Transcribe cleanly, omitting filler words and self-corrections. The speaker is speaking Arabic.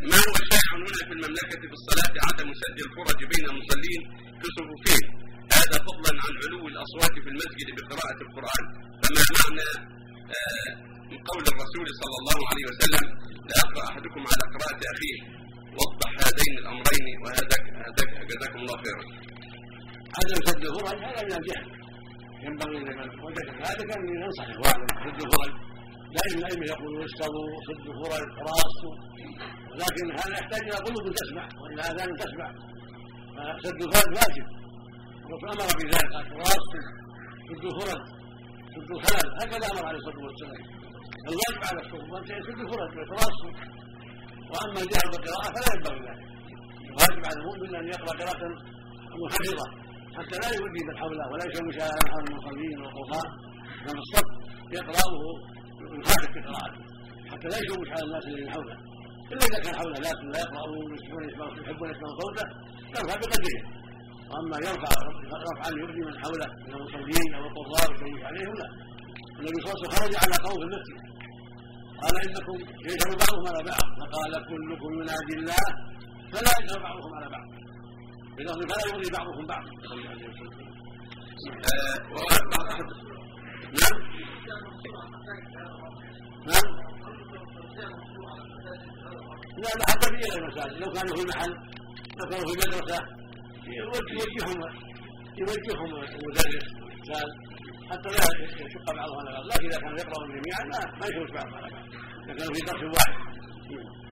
ما هو الشائع هنا في المملكة في الصلاة عدم سد الفرج بين المصلين في صفوفهم، هذا فضلا عن علو الأصوات في المسجد بقراءة القرآن، فما معنى من قول الرسول صلى الله عليه وسلم لا يقرأ أحدكم على قراءة أخيه؟ وضح هذين الأمرين وهذا جزاكم الله خيرا. عدم سد الفرج هذا من الجهل، ينبغي لمن وجد ذلك أن ينصح إخوانه سد الفرج، لا إما يقولوا استووا سد الفرج راسوا، ولكن هذا يحتاج إلى قلوب تسمع وإلى آذان تسمع، فسد الفرج واجب، الرسول أمر بذلك قال راسوا سد الفرج سد الخلل، هكذا أمر عليه الصلاة والسلام. الواجب على الصحبة أن يسد الفرج ويتراصوا، وأما الجهل بالقراءة فلا ينبغي ذلك. الواجب على المؤمن أن يقرأ قراءة منخفضة حتى لا يؤذي من حوله ولا يشوش على المصلين والقرآن، من الصف يقرأه يخالف في قراءته حتى لا يشوش على الناس الذين حوله، إلا إذا كان حوله ناس لا يقرأون يحبون يسمعون صوته يرفع بقدره، وأما يرفع رفعا يؤذي من حوله من المصلين أو القراء ويشوش عليهم لا. النبي صلى الله عليه وسلم خرج على قوم في المسجد قال إنكم يجهر بعضهم على بعض، فقال كلكم ينادي الله فلا يجهر بعضهم على بعض، بلفظ فلا يؤذي بعضهم بعض. نعم لا حتى في غير المساجد، لو كانوا في المحل لو كانوا في المدرسة يوجههم المدرس حتى لا يشق بعضهم على بعض، لكن إذا كانوا يقرأون جميعا ما يشوش بعضهم على بعض، إذا كانوا في درس واحد.